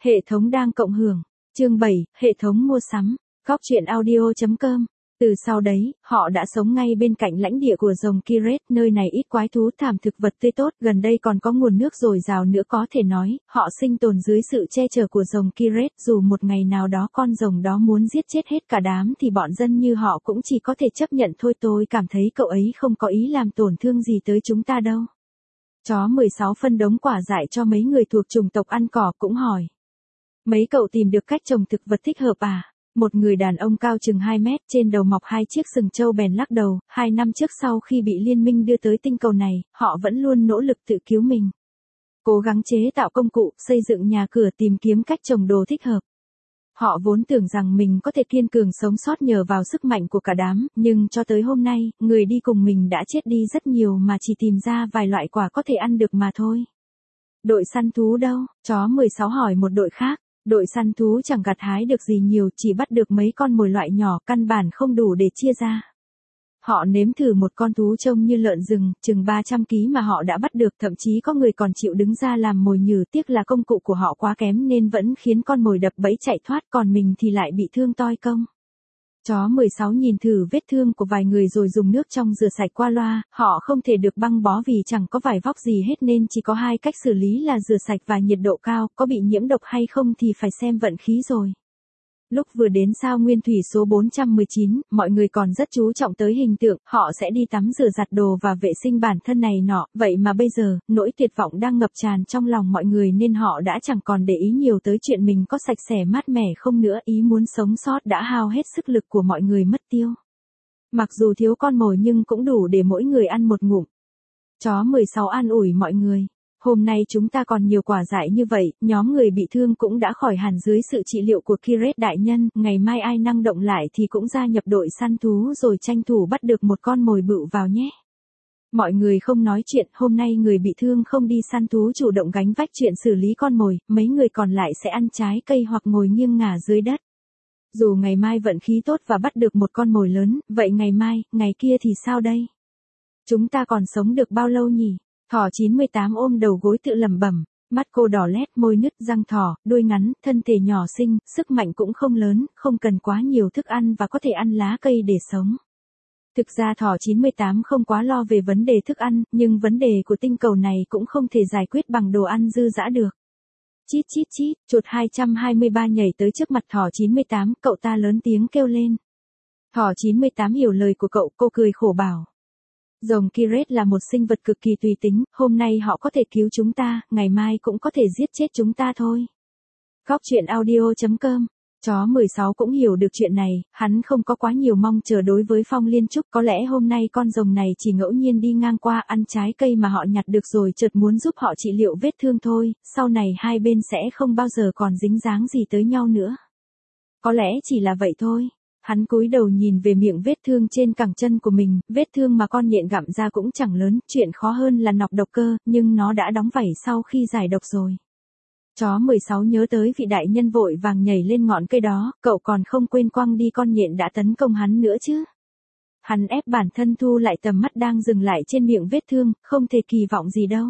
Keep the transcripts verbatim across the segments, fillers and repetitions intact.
Hệ thống đang cộng hưởng. Chương bảy, hệ thống mua sắm. Góc truyện audio chấm com. Từ sau đấy, họ đã sống ngay bên cạnh lãnh địa của rồng Kiret, nơi này ít quái thú thảm thực vật tươi tốt, gần đây còn có nguồn nước dồi dào nữa, có thể nói, họ sinh tồn dưới sự che chở của rồng Kiret, dù một ngày nào đó con rồng đó muốn giết chết hết cả đám thì bọn dân như họ cũng chỉ có thể chấp nhận thôi. Tôi cảm thấy cậu ấy không có ý làm tổn thương gì tới chúng ta đâu. Chó mười sáu phân đống quả dại cho mấy người thuộc chủng tộc ăn cỏ, cũng hỏi. Mấy cậu tìm được cách trồng thực vật thích hợp à? Một người đàn ông cao chừng hai mét, trên đầu mọc hai chiếc sừng trâu bèn lắc đầu. Hai năm trước sau khi bị liên minh đưa tới tinh cầu này, họ vẫn luôn nỗ lực tự cứu mình. Cố gắng chế tạo công cụ, xây dựng nhà cửa, tìm kiếm cách trồng đồ thích hợp. Họ vốn tưởng rằng mình có thể kiên cường sống sót nhờ vào sức mạnh của cả đám, nhưng cho tới hôm nay, người đi cùng mình đã chết đi rất nhiều mà chỉ tìm ra vài loại quả có thể ăn được mà thôi. Đội săn thú đâu? Chó mười sáu hỏi một đội khác. Đội săn thú chẳng gặt hái được gì nhiều, chỉ bắt được mấy con mồi loại nhỏ, căn bản không đủ để chia ra. Họ nếm thử một con thú trông như lợn rừng, chừng ba trăm ki lô gam mà họ đã bắt được, thậm chí có người còn chịu đứng ra làm mồi nhử, tiếc là công cụ của họ quá kém nên vẫn khiến con mồi đập bẫy chạy thoát, còn mình thì lại bị thương toi công. Chó mười sáu nhìn thử vết thương của vài người rồi dùng nước trong rửa sạch qua loa. Họ không thể được băng bó vì chẳng có vải vóc gì hết nên chỉ có hai cách xử lý là rửa sạch và nhiệt độ cao, có bị nhiễm độc hay không thì phải xem vận khí rồi. Lúc vừa đến sao nguyên thủy số bốn trăm mười chín, mọi người còn rất chú trọng tới hình tượng, họ sẽ đi tắm rửa giặt đồ và vệ sinh bản thân này nọ, vậy mà bây giờ, nỗi tuyệt vọng đang ngập tràn trong lòng mọi người nên họ đã chẳng còn để ý nhiều tới chuyện mình có sạch sẽ mát mẻ không nữa, ý muốn sống sót đã hao hết sức lực của mọi người mất tiêu. Mặc dù thiếu con mồi nhưng cũng đủ để mỗi người ăn một ngụm. Chó mười sáu an ủi mọi người. Hôm nay chúng ta còn nhiều quả dại như vậy, nhóm người bị thương cũng đã khỏi hẳn dưới sự trị liệu của Kiret đại nhân, ngày mai ai năng động lại thì cũng gia nhập đội săn thú rồi tranh thủ bắt được một con mồi bự vào nhé. Mọi người không nói chuyện, hôm nay người bị thương không đi săn thú chủ động gánh vác chuyện xử lý con mồi, mấy người còn lại sẽ ăn trái cây hoặc ngồi nghiêng ngả dưới đất. Dù ngày mai vận khí tốt và bắt được một con mồi lớn, vậy ngày mai, ngày kia thì sao đây? Chúng ta còn sống được bao lâu nhỉ? Thỏ chín mươi tám ôm đầu gối tự lẩm bẩm, mắt cô đỏ lét, môi nứt, răng thỏ, đuôi ngắn, thân thể nhỏ xinh, sức mạnh cũng không lớn, không cần quá nhiều thức ăn và có thể ăn lá cây để sống. Thực ra thỏ chín mươi tám không quá lo về vấn đề thức ăn, nhưng vấn đề của tinh cầu này cũng không thể giải quyết bằng đồ ăn dư dả được. Chít chít chít, chuột hai trăm hai mươi ba nhảy tới trước mặt thỏ chín mươi tám, cậu ta lớn tiếng kêu lên. Thỏ chín mươi tám hiểu lời của cậu, cô cười khổ bảo. Rồng Kiret là một sinh vật cực kỳ tùy tính, hôm nay họ có thể cứu chúng ta, ngày mai cũng có thể giết chết chúng ta thôi. Góc truyện audio chấm com. Chó mười sáu cũng hiểu được chuyện này, hắn không có quá nhiều mong chờ đối với Phong Liên Trúc, có lẽ hôm nay con rồng này chỉ ngẫu nhiên đi ngang qua ăn trái cây mà họ nhặt được rồi chợt muốn giúp họ trị liệu vết thương thôi, sau này hai bên sẽ không bao giờ còn dính dáng gì tới nhau nữa. Có lẽ chỉ là vậy thôi. Hắn cúi đầu nhìn về miệng vết thương trên cẳng chân của mình, vết thương mà con nhện gặm ra cũng chẳng lớn, chuyện khó hơn là nọc độc cơ, nhưng nó đã đóng vảy sau khi giải độc rồi. Chó mười sáu nhớ tới vị đại nhân vội vàng nhảy lên ngọn cây đó, cậu còn không quên quăng đi con nhện đã tấn công hắn nữa chứ. Hắn ép bản thân thu lại tầm mắt đang dừng lại trên miệng vết thương, không thể kỳ vọng gì đâu.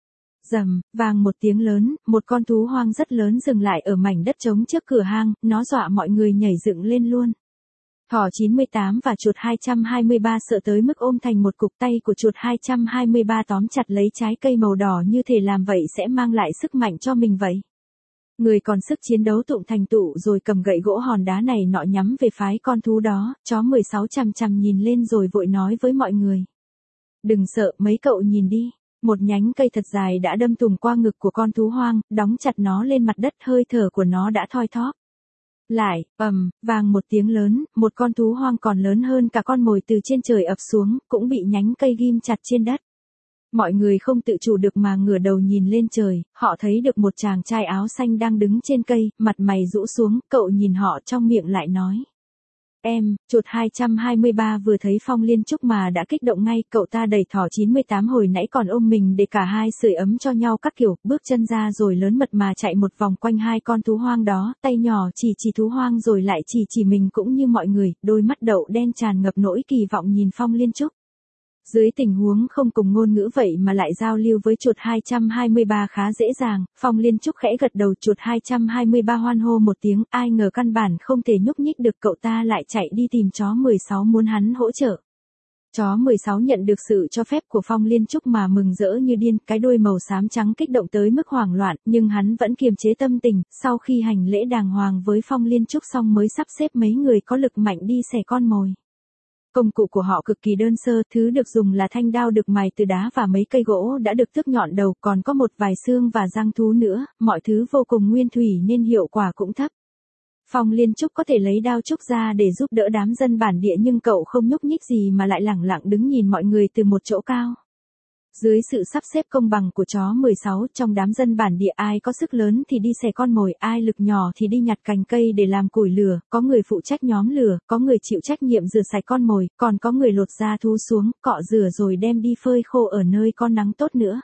Rầm, vang một tiếng lớn, một con thú hoang rất lớn dừng lại ở mảnh đất trống trước cửa hang, nó dọa mọi người nhảy dựng lên luôn. Thỏ chín mươi tám và chuột hai trăm hai mươi ba sợ tới mức ôm thành một cục, tay của chuột hai trăm hai mươi ba tóm chặt lấy trái cây màu đỏ như thể làm vậy sẽ mang lại sức mạnh cho mình vậy. Người còn sức chiến đấu tụng thành tụ rồi cầm gậy gỗ hòn đá này nọ nhắm về phái con thú đó, chó mười sáu chằm chằm nhìn lên rồi vội nói với mọi người. Đừng sợ, mấy cậu nhìn đi. Một nhánh cây thật dài đã đâm thùng qua ngực của con thú hoang, đóng chặt nó lên mặt đất, hơi thở của nó đã thoi thóp. Lại, ầm, vang một tiếng lớn, một con thú hoang còn lớn hơn cả con mồi từ trên trời ập xuống, cũng bị nhánh cây ghim chặt trên đất. Mọi người không tự chủ được mà ngửa đầu nhìn lên trời, họ thấy được một chàng trai áo xanh đang đứng trên cây, mặt mày rũ xuống, cậu nhìn họ trong miệng lại nói. Em, chuột hai trăm hai mươi ba vừa thấy Phong Liên Trúc mà đã kích động ngay, cậu ta đẩy thỏ chín mươi tám hồi nãy còn ôm mình để cả hai sưởi ấm cho nhau các kiểu, bước chân ra rồi lớn mật mà chạy một vòng quanh hai con thú hoang đó, tay nhỏ chỉ chỉ thú hoang rồi lại chỉ chỉ mình cũng như mọi người, đôi mắt đậu đen tràn ngập nỗi kỳ vọng nhìn Phong Liên Trúc. Dưới tình huống không cùng ngôn ngữ vậy mà lại giao lưu với chuột hai trăm hai mươi ba khá dễ dàng, Phong Liên Trúc khẽ gật đầu, chuột hai trăm hai mươi ba hoan hô một tiếng, ai ngờ căn bản không thể nhúc nhích được, cậu ta lại chạy đi tìm chó mười sáu muốn hắn hỗ trợ. Chó mười sáu nhận được sự cho phép của Phong Liên Trúc mà mừng rỡ như điên, cái đuôi màu xám trắng kích động tới mức hoảng loạn, nhưng hắn vẫn kiềm chế tâm tình, sau khi hành lễ đàng hoàng với Phong Liên Trúc xong mới sắp xếp mấy người có lực mạnh đi xẻ con mồi. Công cụ của họ cực kỳ đơn sơ, thứ được dùng là thanh đao được mài từ đá và mấy cây gỗ đã được tước nhọn đầu, còn có một vài xương và răng thú nữa, mọi thứ vô cùng nguyên thủy nên hiệu quả cũng thấp. Phong Liên Trúc có thể lấy đao trúc ra để giúp đỡ đám dân bản địa nhưng cậu không nhúc nhích gì mà lại lẳng lặng đứng nhìn mọi người từ một chỗ cao. Dưới sự sắp xếp công bằng của chó mười sáu, trong đám dân bản địa ai có sức lớn thì đi xẻ con mồi, ai lực nhỏ thì đi nhặt cành cây để làm củi lửa, có người phụ trách nhóm lửa, có người chịu trách nhiệm rửa sạch con mồi, còn có người lột da thú xuống, cọ rửa rồi đem đi phơi khô ở nơi có nắng tốt nữa.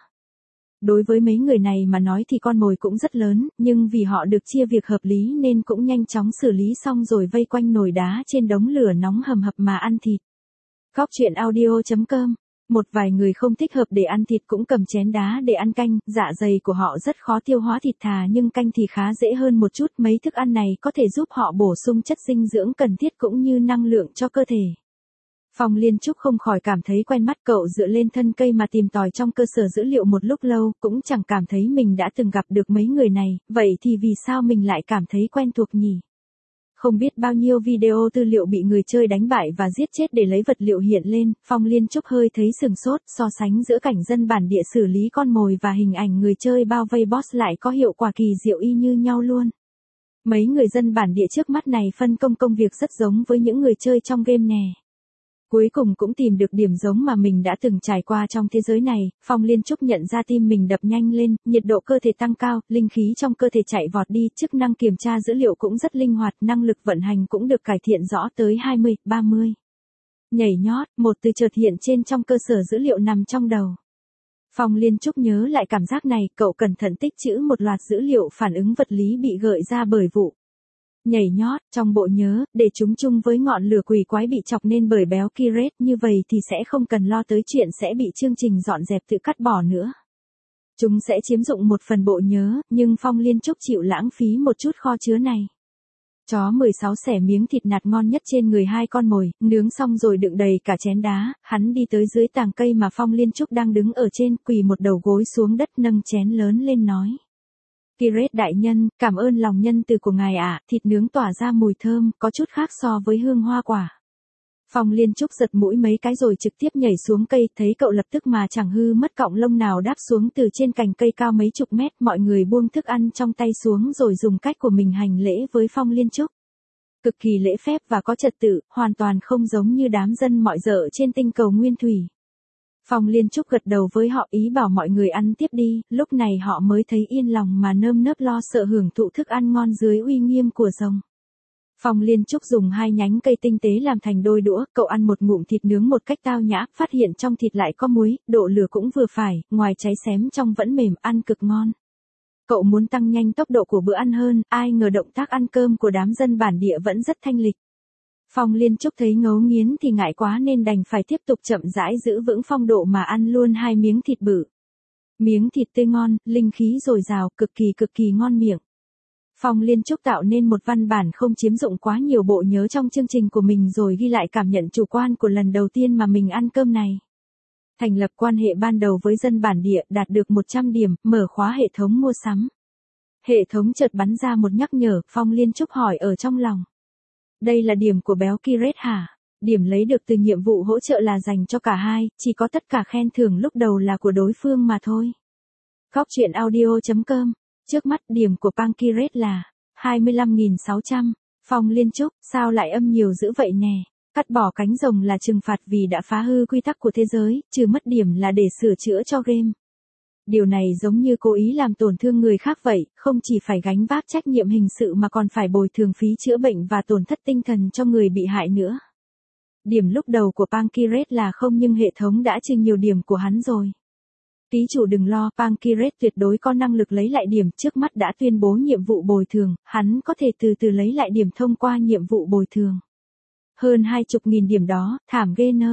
Đối với mấy người này mà nói thì con mồi cũng rất lớn, nhưng vì họ được chia việc hợp lý nên cũng nhanh chóng xử lý xong rồi vây quanh nồi đá trên đống lửa nóng hầm hập mà ăn thịt. Góc truyện audio chấm com. Một vài người không thích hợp để ăn thịt cũng cầm chén đá để ăn canh, dạ dày của họ rất khó tiêu hóa thịt thà nhưng canh thì khá dễ hơn một chút, mấy thức ăn này có thể giúp họ bổ sung chất dinh dưỡng cần thiết cũng như năng lượng cho cơ thể. Phong Liên Trúc không khỏi cảm thấy quen mắt, cậu dựa lên thân cây mà tìm tòi trong cơ sở dữ liệu một lúc lâu, cũng chẳng cảm thấy mình đã từng gặp được mấy người này, vậy thì vì sao mình lại cảm thấy quen thuộc nhỉ? Không biết bao nhiêu video tư liệu bị người chơi đánh bại và giết chết để lấy vật liệu hiện lên, Phong Liên Trúc hơi thấy sừng sốt, so sánh giữa cảnh dân bản địa xử lý con mồi và hình ảnh người chơi bao vây boss lại có hiệu quả kỳ diệu y như nhau luôn. Mấy người dân bản địa trước mắt này phân công công việc rất giống với những người chơi trong game nè. Cuối cùng cũng tìm được điểm giống mà mình đã từng trải qua trong thế giới này, Phong Liên Trúc nhận ra tim mình đập nhanh lên, nhiệt độ cơ thể tăng cao, linh khí trong cơ thể chạy vọt đi, chức năng kiểm tra dữ liệu cũng rất linh hoạt, năng lực vận hành cũng được cải thiện rõ tới hai mươi, ba mươi. Nhảy nhót, một từ chợt hiện trên trong cơ sở dữ liệu nằm trong đầu. Phong Liên Trúc nhớ lại cảm giác này, cậu cẩn thận tích trữ một loạt dữ liệu phản ứng vật lý bị gợi ra bởi vụ nhảy nhót trong bộ nhớ, để chúng chung với ngọn lửa quỷ quái bị chọc nên bởi béo Kiret, như vậy thì sẽ không cần lo tới chuyện sẽ bị chương trình dọn dẹp tự cắt bỏ nữa. Chúng sẽ chiếm dụng một phần bộ nhớ, nhưng Phong Liên Trúc chịu lãng phí một chút kho chứa này. Chó mười sáu xẻ miếng thịt nạc ngon nhất trên người hai con mồi, nướng xong rồi đựng đầy cả chén đá, hắn đi tới dưới tàng cây mà Phong Liên Trúc đang đứng ở trên, quỳ một đầu gối xuống đất nâng chén lớn lên nói. Kiret đại nhân, cảm ơn lòng nhân từ của ngài ạ, thịt nướng tỏa ra mùi thơm, có chút khác so với hương hoa quả. Phong Liên Trúc giật mũi mấy cái rồi trực tiếp nhảy xuống cây, thấy cậu lập tức mà chẳng hư mất cọng lông nào đáp xuống từ trên cành cây cao mấy chục mét, mọi người buông thức ăn trong tay xuống rồi dùng cách của mình hành lễ với Phong Liên Trúc. Cực kỳ lễ phép và có trật tự, hoàn toàn không giống như đám dân mọi dợ trên tinh cầu nguyên thủy. Phong Liên Trúc gật đầu với họ, ý bảo mọi người ăn tiếp đi, lúc này họ mới thấy yên lòng mà nơm nớp lo sợ hưởng thụ thức ăn ngon dưới uy nghiêm của rồng. Phong Liên Trúc dùng hai nhánh cây tinh tế làm thành đôi đũa, cậu ăn một ngụm thịt nướng một cách tao nhã, phát hiện trong thịt lại có muối, độ lửa cũng vừa phải, ngoài cháy xém trong vẫn mềm, ăn cực ngon. Cậu muốn tăng nhanh tốc độ của bữa ăn hơn, ai ngờ động tác ăn cơm của đám dân bản địa vẫn rất thanh lịch. Phong Liên Trúc thấy ngấu nghiến thì ngại quá nên đành phải tiếp tục chậm rãi giữ vững phong độ mà ăn luôn hai miếng thịt bự. Miếng thịt tươi ngon, linh khí dồi dào, cực kỳ cực kỳ ngon miệng. Phong Liên Trúc tạo nên một văn bản không chiếm dụng quá nhiều bộ nhớ trong chương trình của mình rồi ghi lại cảm nhận chủ quan của lần đầu tiên mà mình ăn cơm này. Thành lập quan hệ ban đầu với dân bản địa, đạt được một trăm điểm, mở khóa hệ thống mua sắm. Hệ thống chợt bắn ra một nhắc nhở, Phong Liên Trúc hỏi ở trong lòng. Đây là điểm của béo Kiret hả? Điểm lấy được từ nhiệm vụ hỗ trợ là dành cho cả hai, chỉ có tất cả khen thưởng lúc đầu là của đối phương mà thôi. Góc truyện audio chấm com. Trước mắt điểm của Pankiret là hai mươi lăm nghìn sáu trăm. Phong Liên Trúc, sao lại âm nhiều dữ vậy nè? Cắt bỏ cánh rồng là trừng phạt vì đã phá hư quy tắc của thế giới, trừ mất điểm là để sửa chữa cho game. Điều này giống như cố ý làm tổn thương người khác vậy, không chỉ phải gánh vác trách nhiệm hình sự mà còn phải bồi thường phí chữa bệnh và tổn thất tinh thần cho người bị hại nữa. Điểm lúc đầu của Pankiret là không nhưng hệ thống đã trừ nhiều điểm của hắn rồi. Ký chủ đừng lo, Pankiret tuyệt đối có năng lực lấy lại điểm, trước mắt đã tuyên bố nhiệm vụ bồi thường, hắn có thể từ từ lấy lại điểm thông qua nhiệm vụ bồi thường. Hơn hai chục nghìn điểm đó, thảm ghê nơi.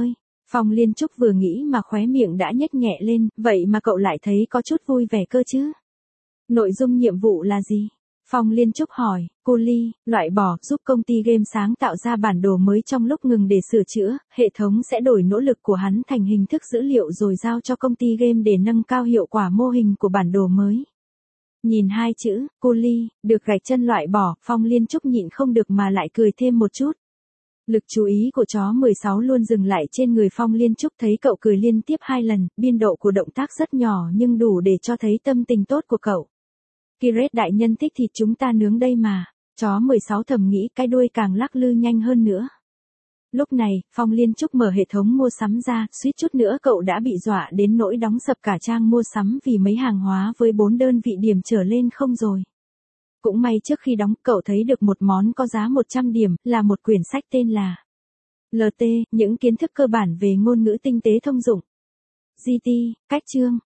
Phong Liên Trúc vừa nghĩ mà khóe miệng đã nhếch nhẹ lên, vậy mà cậu lại thấy có chút vui vẻ cơ chứ? Nội dung nhiệm vụ là gì? Phong Liên Trúc hỏi, cô Ly, loại bỏ, giúp công ty game sáng tạo ra bản đồ mới trong lúc ngừng để sửa chữa, hệ thống sẽ đổi nỗ lực của hắn thành hình thức dữ liệu rồi giao cho công ty game để nâng cao hiệu quả mô hình của bản đồ mới. Nhìn hai chữ, cô Ly, được gạch chân loại bỏ, Phong Liên Trúc nhịn không được mà lại cười thêm một chút. Lực chú ý của chó mười sáu luôn dừng lại trên người Phong Liên Trúc, thấy cậu cười liên tiếp hai lần, biên độ của động tác rất nhỏ nhưng đủ để cho thấy tâm tình tốt của cậu. Kiret đại nhân thích thịt chúng ta nướng đây mà, chó mười sáu thầm nghĩ, cái đuôi càng lắc lư nhanh hơn nữa. Lúc này, Phong Liên Trúc mở hệ thống mua sắm ra, suýt chút nữa cậu đã bị dọa đến nỗi đóng sập cả trang mua sắm vì mấy hàng hóa với bốn đơn vị điểm trở lên không rồi. Cũng may trước khi đóng, cậu thấy được một món có giá một trăm điểm, là một quyển sách tên là lờ tê, những kiến thức cơ bản về ngôn ngữ tinh tế thông dụng. giê tê, cách chương.